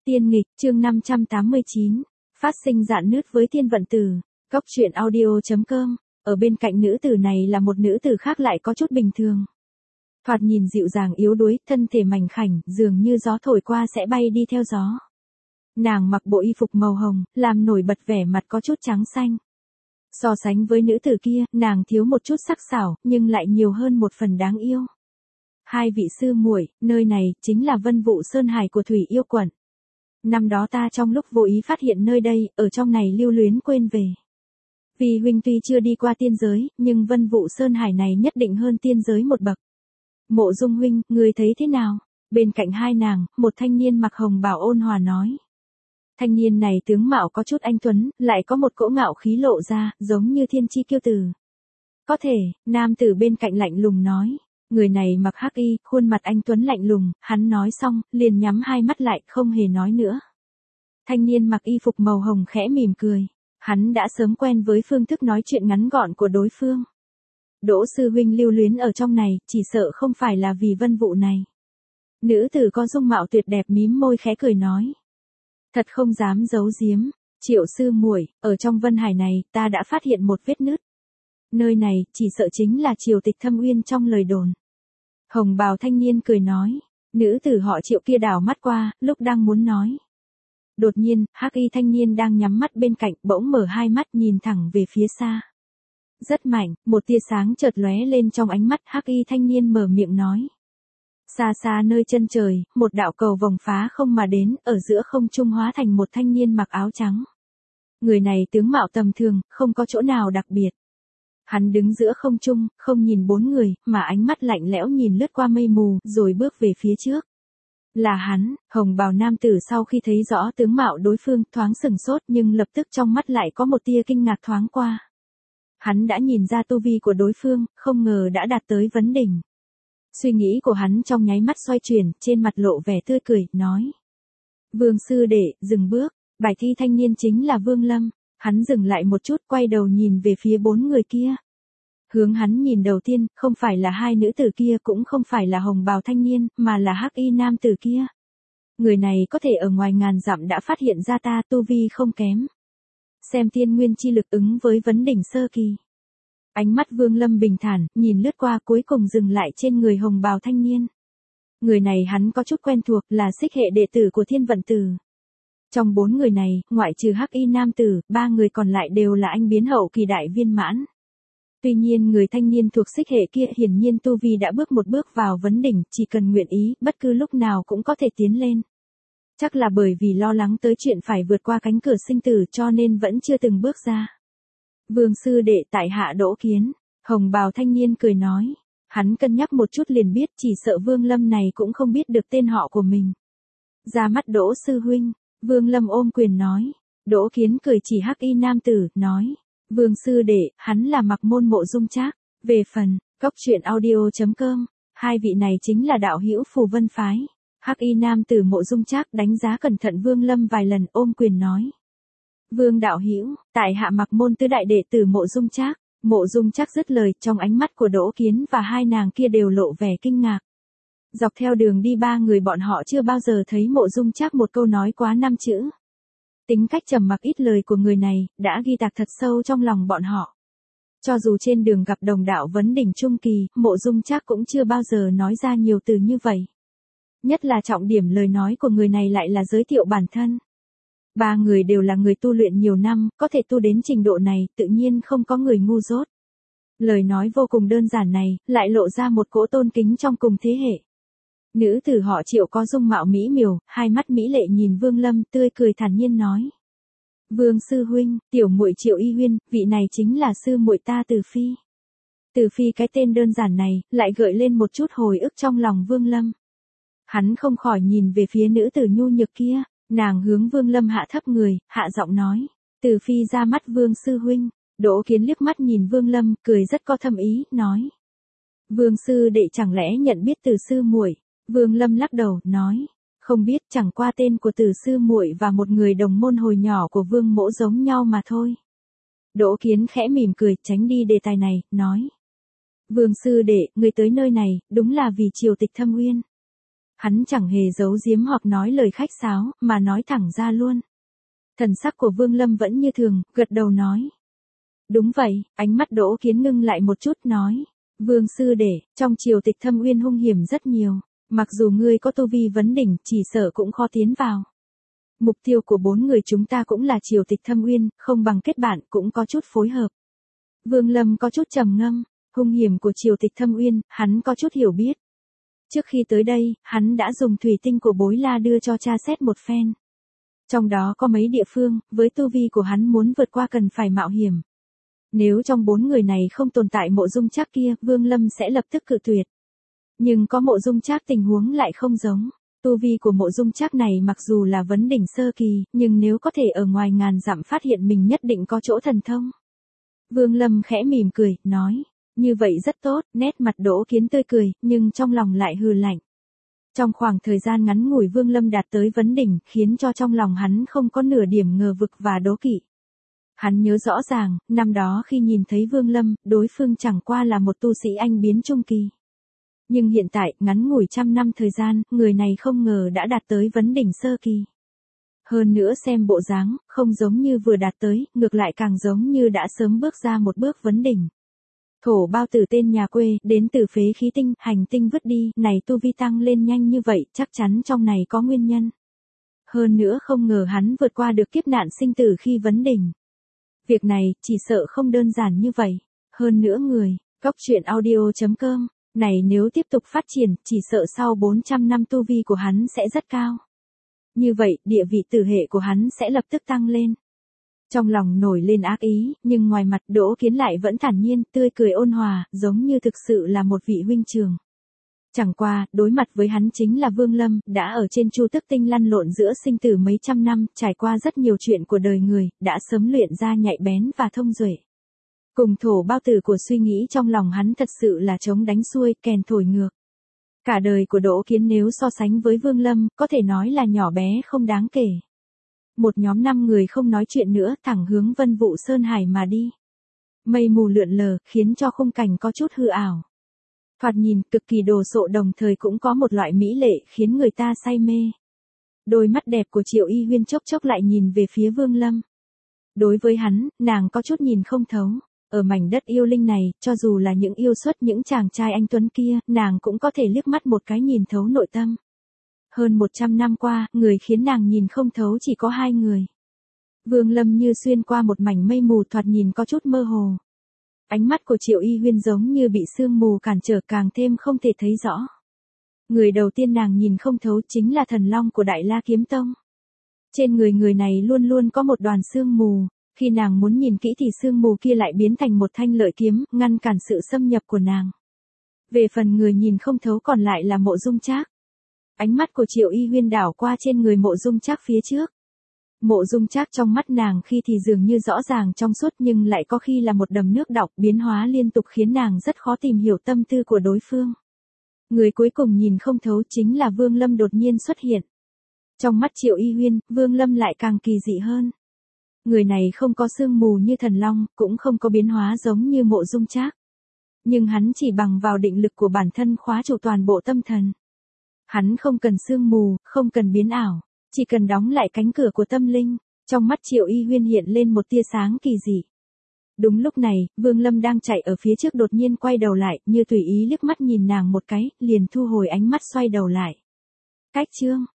Tiên nghịch, chương 589, phát sinh rạn nứt với Thiên Vận Tử. Góc truyện audio.com, ở bên cạnh nữ tử này là một nữ tử khác lại có chút bình thường. Thoạt nhìn dịu dàng yếu đuối, thân thể mảnh khảnh, dường như gió thổi qua sẽ bay đi theo gió. Nàng mặc bộ y phục màu hồng, làm nổi bật vẻ mặt có chút trắng xanh. So sánh với nữ tử kia, nàng thiếu một chút sắc sảo, nhưng lại nhiều hơn một phần đáng yêu. Hai vị sư muội, nơi này chính là Vân Vụ Sơn Hải của Thủy Yêu Quận. Năm đó ta trong lúc vô ý phát hiện nơi đây, ở trong này lưu luyến quên về. Vì huynh tuy chưa đi qua tiên giới, nhưng Vân Vụ Sơn Hải này nhất định hơn tiên giới một bậc. Mộ Dung huynh, ngươi thấy thế nào? Bên cạnh hai nàng, một thanh niên mặc hồng bào ôn hòa nói. Thanh niên này tướng mạo có chút anh tuấn, lại có một cỗ ngạo khí lộ ra, giống như thiên chi kiêu tử. Có thể, nam tử bên cạnh lạnh lùng nói. Người này mặc hắc y, khuôn mặt anh tuấn lạnh lùng, hắn nói xong, liền nhắm hai mắt lại, không hề nói nữa. Thanh niên mặc y phục màu hồng khẽ mỉm cười. Hắn đã sớm quen với phương thức nói chuyện ngắn gọn của đối phương. Đỗ sư huynh lưu luyến ở trong này, chỉ sợ không phải là vì Vân Vụ này. Nữ tử có dung mạo tuyệt đẹp mím môi khẽ cười nói. Thật không dám giấu giếm, Triệu sư muội, ở trong Vân Hải này, ta đã phát hiện một vết nứt. Nơi này, chỉ sợ chính là triều tịch Thâm Uyên trong lời đồn. Hồng bào thanh niên cười nói, nữ tử họ Triệu kia đảo mắt qua, lúc đang muốn nói. Đột nhiên, hắc y thanh niên đang nhắm mắt bên cạnh, bỗng mở hai mắt nhìn thẳng về phía xa. Rất mạnh, một tia sáng chợt lóe lên trong ánh mắt, hắc y thanh niên mở miệng nói. Xa xa nơi chân trời, một đạo cầu vòng phá không mà đến, ở giữa không trung hóa thành một thanh niên mặc áo trắng. Người này tướng mạo tầm thường, không có chỗ nào đặc biệt. Hắn đứng giữa không trung, không nhìn bốn người, mà ánh mắt lạnh lẽo nhìn lướt qua mây mù, rồi bước về phía trước. Là hắn, hồng bào nam tử sau khi thấy rõ tướng mạo đối phương, thoáng sừng sốt nhưng lập tức trong mắt lại có một tia kinh ngạc thoáng qua. Hắn đã nhìn ra tu vi của đối phương, không ngờ đã đạt tới vấn đỉnh. Suy nghĩ của hắn trong nháy mắt xoay chuyển, trên mặt lộ vẻ tươi cười, nói. Vương sư đệ, dừng bước, bài thi thanh niên chính là Vương Lâm. Hắn dừng lại một chút, quay đầu nhìn về phía bốn người kia. Hướng hắn nhìn đầu tiên, không phải là hai nữ tử kia, cũng không phải là hồng bào thanh niên, mà là hắc y nam tử kia. Người này có thể ở ngoài ngàn dặm đã phát hiện ra ta tu vi không kém. Xem tiên nguyên chi lực ứng với vấn đỉnh sơ kỳ. Ánh mắt Vương Lâm bình thản, nhìn lướt qua cuối cùng dừng lại trên người hồng bào thanh niên. Người này hắn có chút quen thuộc, là xích hệ đệ tử của Thiên Vận Tử. Trong bốn người này, ngoại trừ hắc y nam tử, ba người còn lại đều là anh biến hậu kỳ đại viên mãn. Tuy nhiên người thanh niên thuộc xích hệ kia hiển nhiên tu vi đã bước một bước vào vấn đỉnh, chỉ cần nguyện ý, bất cứ lúc nào cũng có thể tiến lên. Chắc là bởi vì lo lắng tới chuyện phải vượt qua cánh cửa sinh tử cho nên vẫn chưa từng bước ra. Vương sư đệ tại hạ Đỗ Kiến, hồng bào thanh niên cười nói. Hắn cân nhắc một chút liền biết chỉ sợ Vương Lâm này cũng không biết được tên họ của mình. Ra mắt Đỗ sư huynh. Vương Lâm ôm quyền nói. Đỗ Kiến cười chỉ hắc y nam tử, nói. Vương sư đệ, hắn là Mặc Môn Mộ Dung Trác. Về phần, góc truyện audio.com, hai vị này chính là đạo hữu Phù Vân Phái. Hắc y nam tử Mộ Dung Trác đánh giá cẩn thận Vương Lâm vài lần, ôm quyền nói. Vương đạo hữu, tại hạ Mặc Môn tứ đại đệ tử Mộ Dung Trác. Mộ Dung Trác dứt lời, trong ánh mắt của Đỗ Kiến và hai nàng kia đều lộ vẻ kinh ngạc. Dọc theo đường đi ba người bọn họ chưa bao giờ thấy Mộ Dung Trác một câu nói quá 5 chữ. Tính cách trầm mặc ít lời của người này, đã ghi tạc thật sâu trong lòng bọn họ. Cho dù trên đường gặp đồng đạo vấn đỉnh trung kỳ, Mộ Dung Trác cũng chưa bao giờ nói ra nhiều từ như vậy. Nhất là trọng điểm lời nói của người này lại là giới thiệu bản thân. Ba người đều là người tu luyện nhiều năm, có thể tu đến trình độ này, tự nhiên không có người ngu dốt. Lời nói vô cùng đơn giản này, lại lộ ra một cỗ tôn kính trong cùng thế hệ. Nữ tử họ Triệu có dung mạo mỹ miều, hai mắt mỹ lệ nhìn Vương Lâm, tươi cười thản nhiên nói. Vương sư huynh, tiểu muội Triệu Y Huyên, vị này chính là sư muội ta Từ Phi. Từ Phi cái tên đơn giản này, lại gợi lên một chút hồi ức trong lòng Vương Lâm. Hắn không khỏi nhìn về phía nữ tử nhu nhược kia, nàng hướng Vương Lâm hạ thấp người, hạ giọng nói. Từ Phi ra mắt Vương sư huynh. Đỗ Kiến liếc mắt nhìn Vương Lâm, cười rất có thâm ý, nói. Vương sư đệ chẳng lẽ nhận biết Từ sư muội? Vương Lâm lắc đầu, nói. Không biết, chẳng qua tên của Từ sư muội và một người đồng môn hồi nhỏ của Vương mỗ giống nhau mà thôi. Đỗ Kiến khẽ mỉm cười, tránh đi đề tài này, nói. Vương sư đệ, người tới nơi này, đúng là vì triều tịch Thâm Uyên. Hắn chẳng hề giấu giếm hoặc nói lời khách sáo, mà nói thẳng ra luôn. Thần sắc của Vương Lâm vẫn như thường, gật đầu nói. Đúng vậy, ánh mắt Đỗ Kiến ngưng lại một chút nói. Vương sư đệ, trong triều tịch Thâm Uyên hung hiểm rất nhiều. Mặc dù ngươi có tu vi vấn đỉnh, chỉ sợ cũng khó tiến vào. Mục tiêu của 4 người chúng ta cũng là triều tịch Thâm Uyên, không bằng kết bạn cũng có chút phối hợp. Vương Lâm có chút trầm ngâm, hung hiểm của triều tịch Thâm Uyên, hắn có chút hiểu biết. Trước khi tới đây, hắn đã dùng thủy tinh của Bối La đưa cho tra xét một phen. Trong đó có mấy địa phương, với tu vi của hắn muốn vượt qua cần phải mạo hiểm. Nếu trong 4 người này không tồn tại Mộ Dung Trác kia, Vương Lâm sẽ lập tức cự tuyệt. Nhưng có Mộ Dung Trác tình huống lại không giống. Tu vi của Mộ Dung Trác này mặc dù là vấn đỉnh sơ kỳ, nhưng nếu có thể ở ngoài ngàn dặm phát hiện mình nhất định có chỗ thần thông. Vương Lâm khẽ mỉm cười, nói, như vậy rất tốt, nét mặt Đỗ Kiến tươi cười, nhưng trong lòng lại hừ lạnh. Trong khoảng thời gian ngắn ngủi Vương Lâm đạt tới vấn đỉnh, khiến cho trong lòng hắn không có nửa điểm ngờ vực và đố kỵ. Hắn nhớ rõ ràng, năm đó khi nhìn thấy Vương Lâm, đối phương chẳng qua là một tu sĩ anh biến trung kỳ. Nhưng hiện tại, ngắn ngủi 100 năm thời gian, người này không ngờ đã đạt tới vấn đỉnh sơ kỳ. Hơn nữa xem bộ dáng, không giống như vừa đạt tới, ngược lại càng giống như đã sớm bước ra một bước vấn đỉnh. Thổ Bao Tử tên nhà quê, đến từ phế khí tinh, hành tinh vứt đi, này tu vi tăng lên nhanh như vậy, chắc chắn trong này có nguyên nhân. Hơn nữa không ngờ hắn vượt qua được kiếp nạn sinh tử khi vấn đỉnh. Việc này, chỉ sợ không đơn giản như vậy. Hơn nữa người, goctruyện.audio.com, này nếu tiếp tục phát triển, chỉ sợ sau 400 năm tu vi của hắn sẽ rất cao. Như vậy, địa vị tử hệ của hắn sẽ lập tức tăng lên. Trong lòng nổi lên ác ý, nhưng ngoài mặt Đỗ Kiến lại vẫn thản nhiên, tươi cười ôn hòa, giống như thực sự là một vị huynh trường. Chẳng qua, đối mặt với hắn chính là Vương Lâm, đã ở trên Chu Tức Tinh lăn lộn giữa sinh tử mấy trăm năm, trải qua rất nhiều chuyện của đời người, đã sớm luyện ra nhạy bén và thông duệ. Cùng Thổ Bao Tử của suy nghĩ trong lòng hắn thật sự là trống đánh xuôi, kèn thổi ngược. Cả đời của Đỗ Kiến nếu so sánh với Vương Lâm, có thể nói là nhỏ bé không đáng kể. Một nhóm 5 người không nói chuyện nữa, thẳng hướng Vân Vũ Sơn Hải mà đi. Mây mù lượn lờ, khiến cho khung cảnh có chút hư ảo. Thoạt nhìn, cực kỳ đồ sộ đồng thời cũng có một loại mỹ lệ khiến người ta say mê. Đôi mắt đẹp của Triệu Y Huyên chốc chốc lại nhìn về phía Vương Lâm. Đối với hắn, nàng có chút nhìn không thấu. Ở mảnh đất yêu linh này, cho dù là những yêu xuất những chàng trai anh tuấn kia, nàng cũng có thể liếc mắt một cái nhìn thấu nội tâm. Hơn 100 năm qua, người khiến nàng nhìn không thấu chỉ có 2 người. Vương Lâm như xuyên qua một mảnh mây mù thoạt nhìn có chút mơ hồ. Ánh mắt của Triệu Y Huyên giống như bị sương mù cản trở càng thêm không thể thấy rõ. Người đầu tiên nàng nhìn không thấu chính là thần long của Đại La Kiếm Tông. Trên người này luôn luôn có một đoàn sương mù, khi nàng muốn nhìn kỹ thì sương mù kia lại biến thành một thanh lợi kiếm, ngăn cản sự xâm nhập của nàng. Về phần người nhìn không thấu còn lại là Mộ Dung Trác. Ánh mắt của Triệu Y Huyên đảo qua trên người Mộ Dung Trác phía trước. Mộ Dung Trác trong mắt nàng khi thì dường như rõ ràng trong suốt nhưng lại có khi là một đầm nước đọng biến hóa liên tục khiến nàng rất khó tìm hiểu tâm tư của đối phương. Người cuối cùng nhìn không thấu chính là Vương Lâm đột nhiên xuất hiện. Trong mắt Triệu Y Huyên, Vương Lâm lại càng kỳ dị hơn. Người này không có sương mù như thần long, cũng không có biến hóa giống như Mộ Dung Trác. Nhưng hắn chỉ bằng vào định lực của bản thân khóa trụ toàn bộ tâm thần. Hắn không cần sương mù, không cần biến ảo, chỉ cần đóng lại cánh cửa của tâm linh. Trong mắt Triệu Y Huyên hiện lên một tia sáng kỳ dị. Đúng lúc này, Vương Lâm đang chạy ở phía trước đột nhiên quay đầu lại, như tùy ý liếc mắt nhìn nàng một cái, liền thu hồi ánh mắt xoay đầu lại. Cách chương